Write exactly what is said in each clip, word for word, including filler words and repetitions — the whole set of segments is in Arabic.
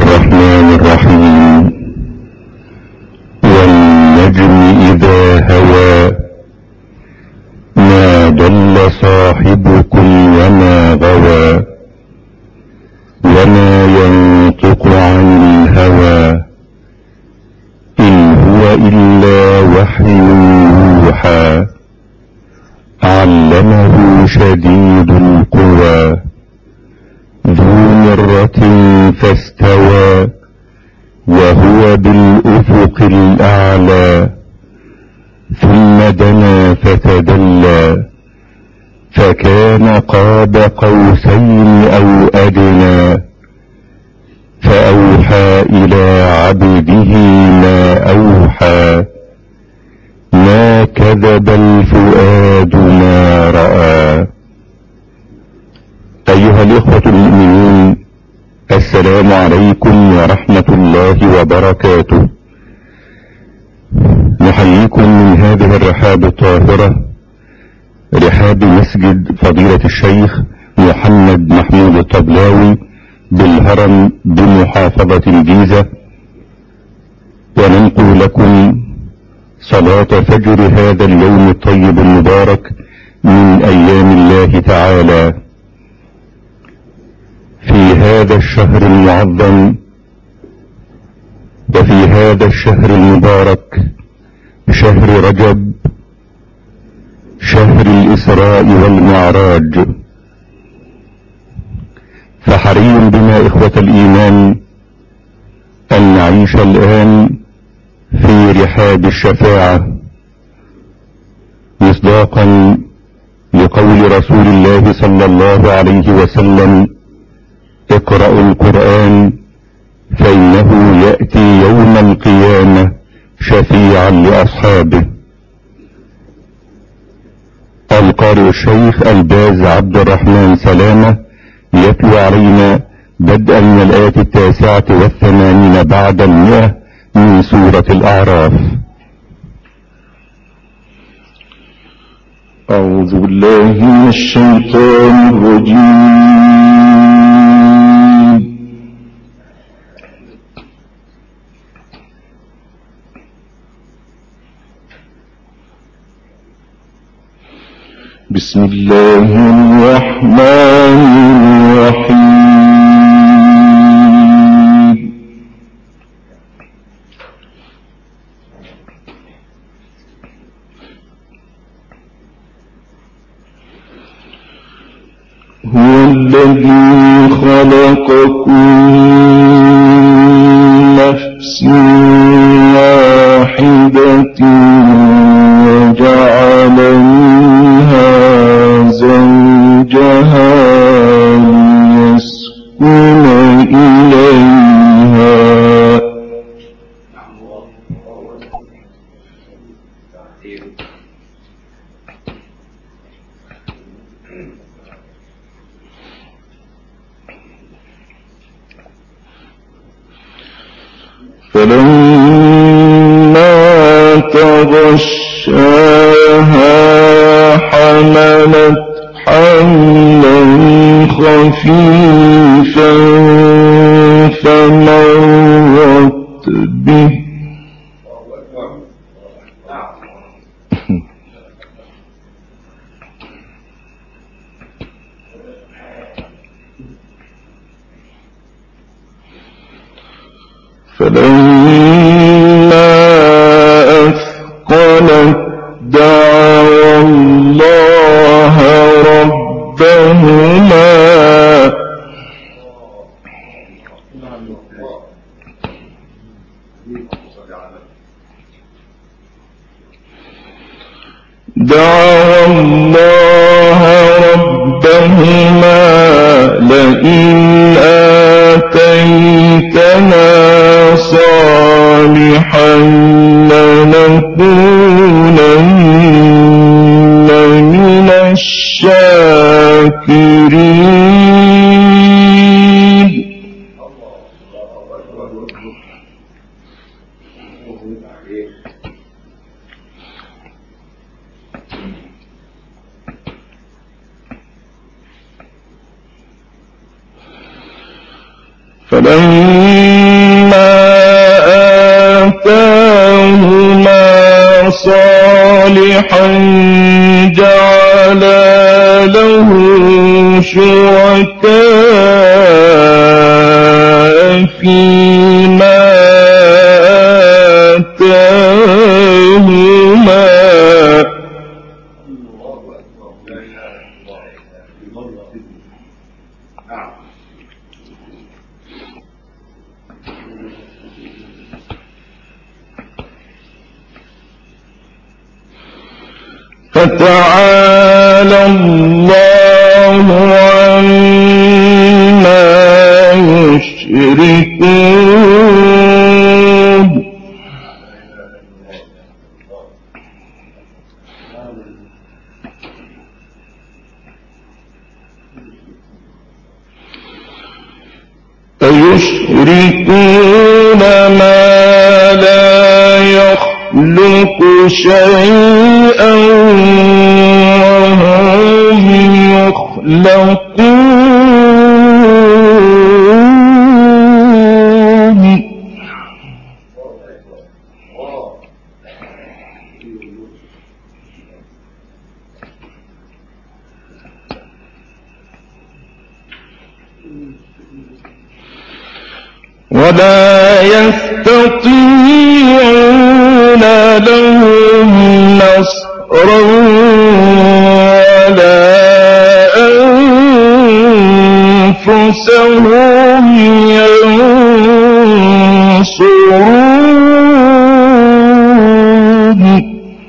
الرحمن الرحيم. والنجم إذا هوى ما ضل صاحبكم وما غوى وما ينطق عن الهوى إن هو إلا وحي يوحى علمه شديد القوى ذو مرة فاستوى وهو بالأفق الأعلى ثم دنا فتدلى فكان قاب قوسين أو أدنى فأوحى إلى عبده ما أوحى ما كذب الفؤاد ما رأى. أيها الإخوة المؤمنون، السلام عليكم ورحمة الله وبركاته. نحييكم من هذه الرحاب الطاهرة، رحاب مسجد فضيلة الشيخ محمد محمود الطبلاوي بالهرم بمحافظة الجيزة، وننقل لكم صلاة فجر هذا اليوم الطيب المبارك من أيام الله تعالى في هذا الشهر المعظم وفي هذا الشهر المبارك، شهر رجب، شهر الإسراء والمعراج. فحري بنا إخوة الإيمان أن نعيش الآن في رحاب الشفاعة مصداقا لقول رسول الله صلى الله عليه وسلم: اقرأوا القرآن فإنه يأتي يوم القيامة شفيعا لأصحابه. القارئ الشيخ الباز عبد الرحمن سلامة يتلو علينا بدءا من الآية التاسعة والثمانين بعد المئة من سورة الأعراف. أعوذ بالله من الشيطان الرجيم. بسم الله الرحمن الرحيم. هو الذي خلقكم من نفس واحدة وجعل منها زوجها ليسكن إليها فلما تغشاها حملت حملا خفيفا فمرت به فلما أثقلت دعوا الله ربهما دعوا الله ربهما لئن آتيتنا صالحا لنكونن من الشاكرين. فلما الشركاء فيما آتاهما فتعالى الله عما يشركون فيشركون ما لا يخلق شيئا وهم يخلقون ولا يستطيعون لهم نصرا ولا أنفسهم ينصرون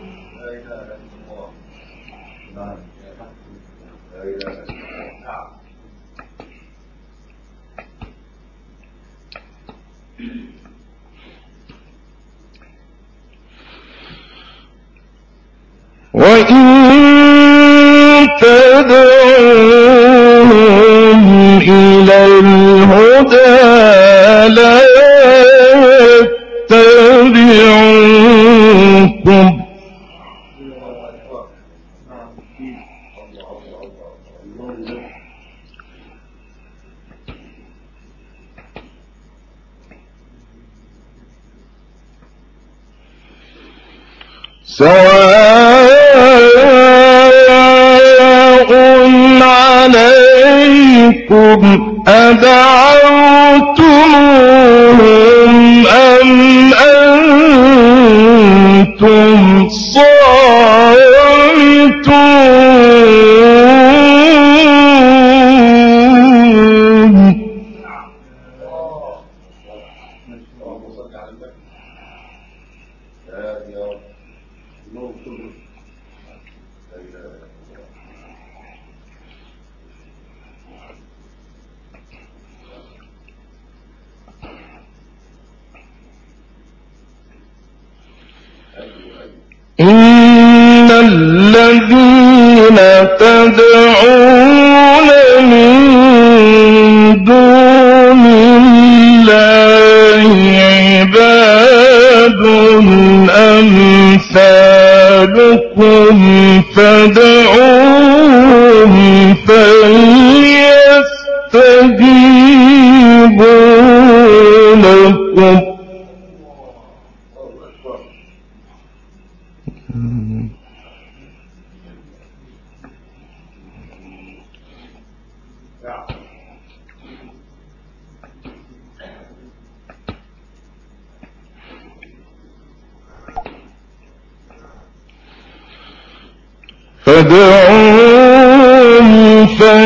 وإن تدعوهم إلى الهدى لا يتبعوكم سواء عليكم أدعوتموهم أم أنتم صامتون إن الذين تدعون من دون الله عباد أمثالكم فادعوهم فليستجيبوا لكم فادعوهم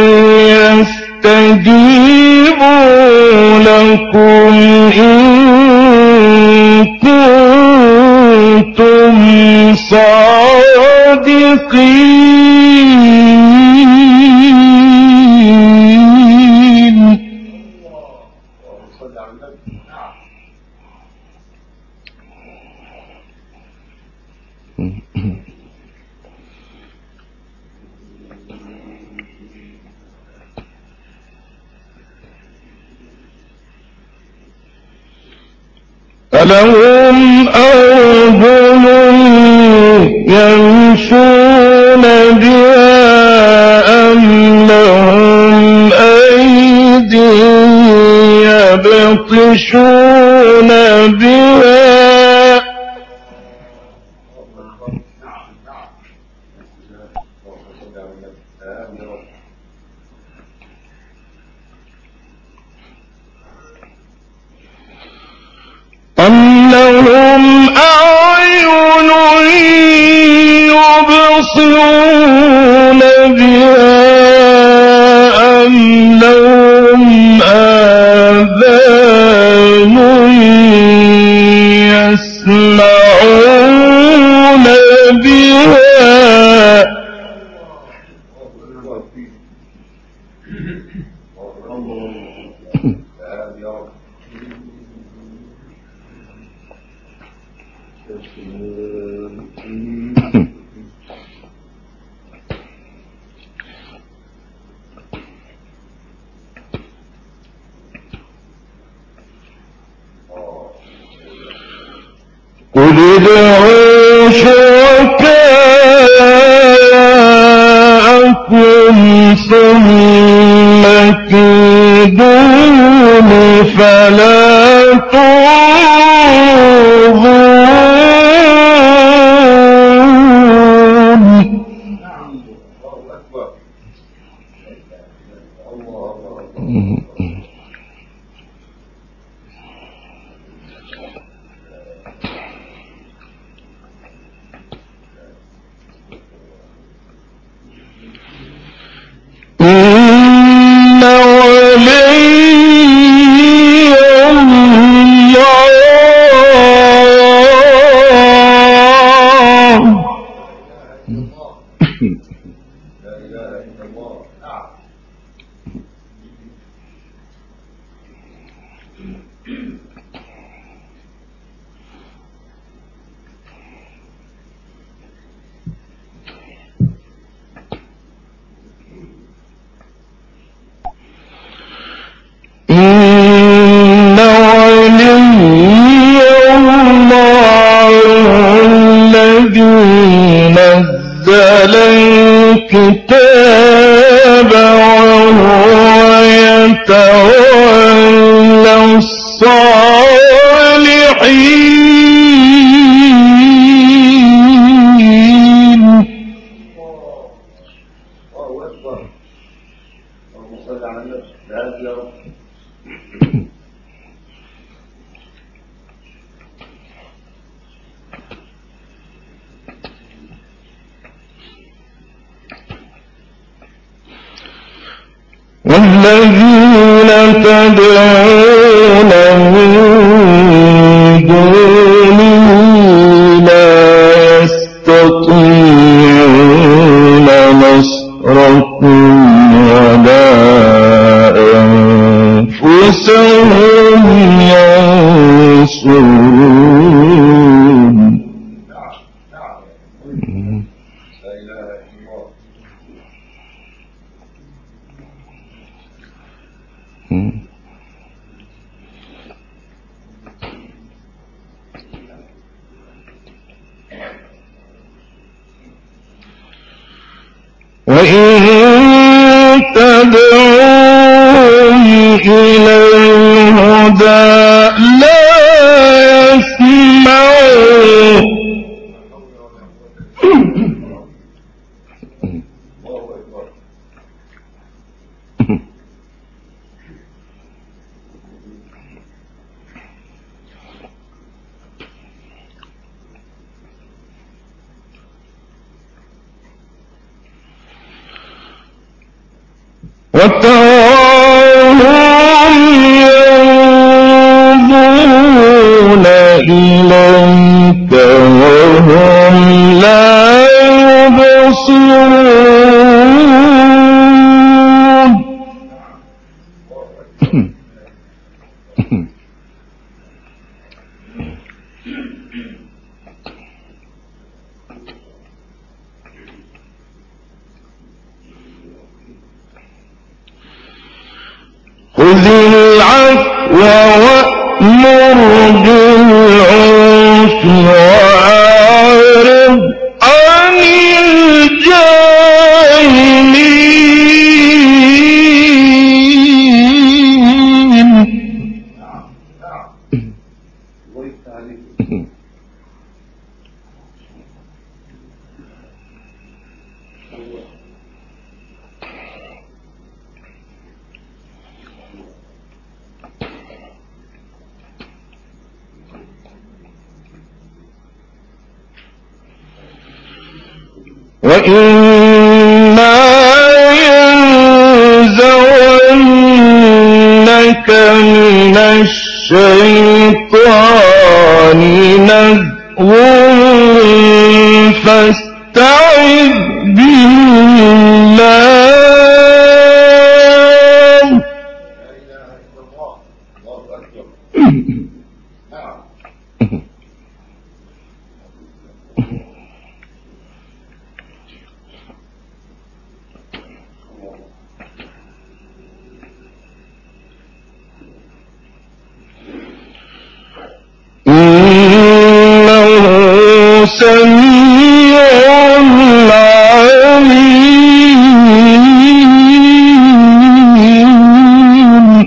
فليستجيبوا لكم إن كنتم صادقين ألهم أرجل يمشون بها أم لهم أيد يبطشون بها لهم أعين يبصرون بها أم لهم آذان يسمعون بها قل ادعوا شركاءكم ثم كيدون فلا تنظرون. إن ولي نزل الكتاب وهو يتولى الصالحين. والذين تدعون من دونه لا يستطيعون نصركم ولا أنفسهم ينصرون. وإن تدعوهم إلى الهدى لا يسمعوا. وتراهم ينظرون إليك وهم لا يبصرون. وإما ينزغنك من الشيطان نزغ فاستعذ بالله. إنه سميع عليم.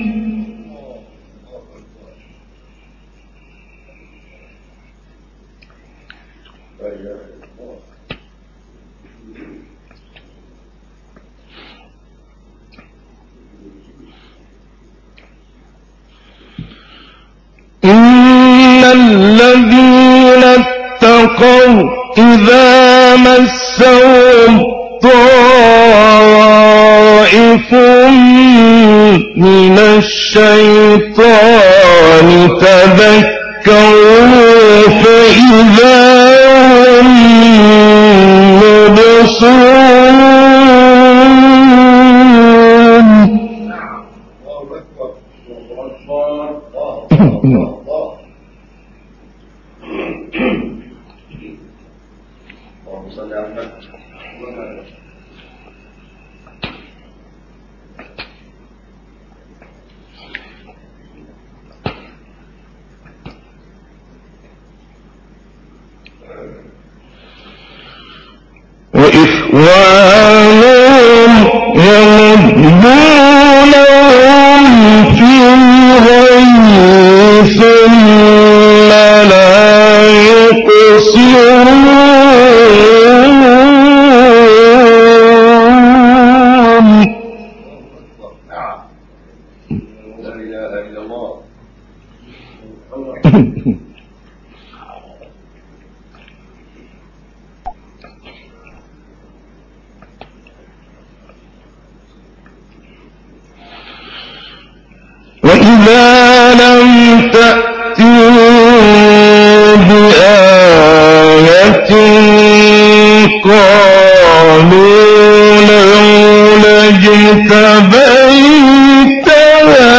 إن الذين اتقوا إذا مسهم طائف من الشيطان تذكروا فإذا هم مبصرون. وإخوانهم يمدونهم في الغي ثم لا يقصرون. لا إله إلا الله. وإذا لم تأتوا بآية قالوا لولا اجتبيتها.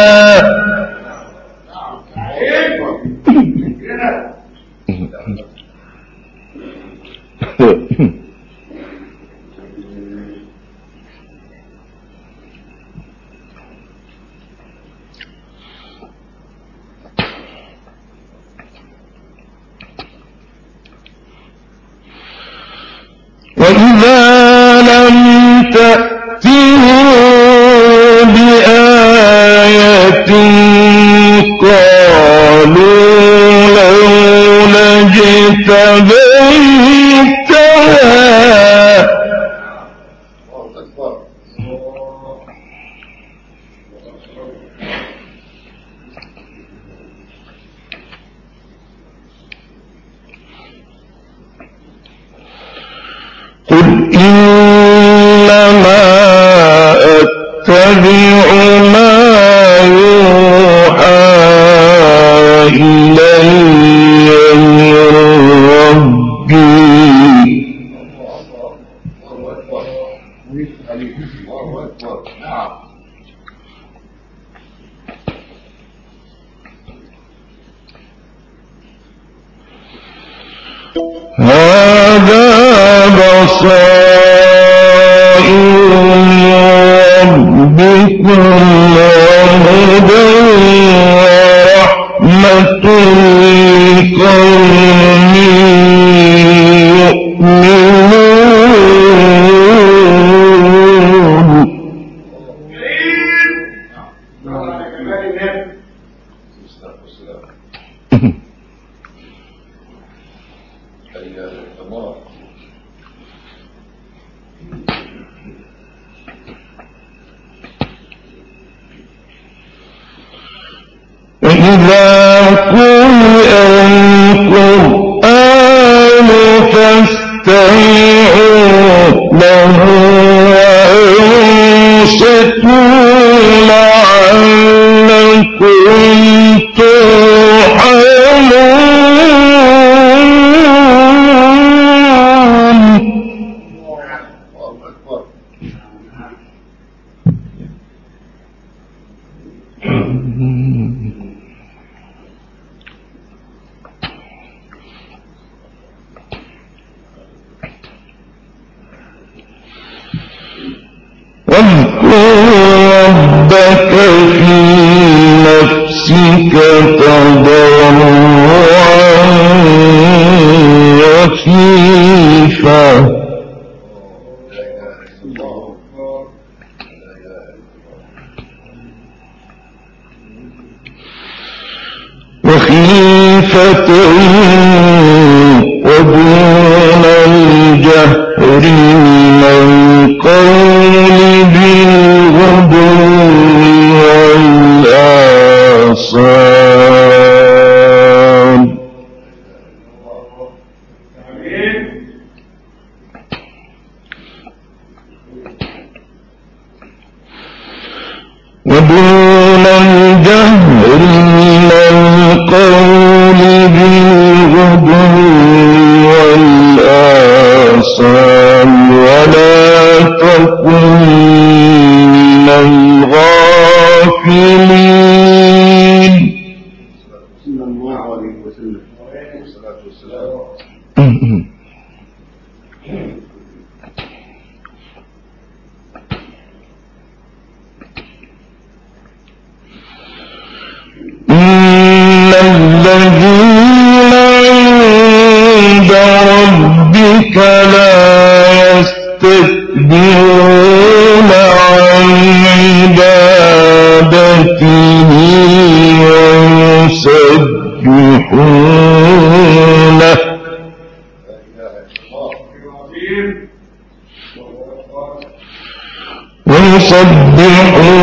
وإذا لم تأتهم بآية قالوا لولا اجتبيتها. قل إنما أتبع ما يوحى إلي من ربي. هذا بصائر ربكم وهدى ورحمة لقوم يؤمنون. إذا قرئ القرآن فاستمعوا ربك في نفسك تضرعا وخيفة وخيفة ودون الجهر من القول بالغدو والآصال ودون الجهر من القول بالغدو والآصال ولا تكن من الغافلين. صلى الله عليه وسلم. الصلاة والسلام. إن الذين عند ربك لا يستكبرون عن عبادته ويسبحونه ويسبحونه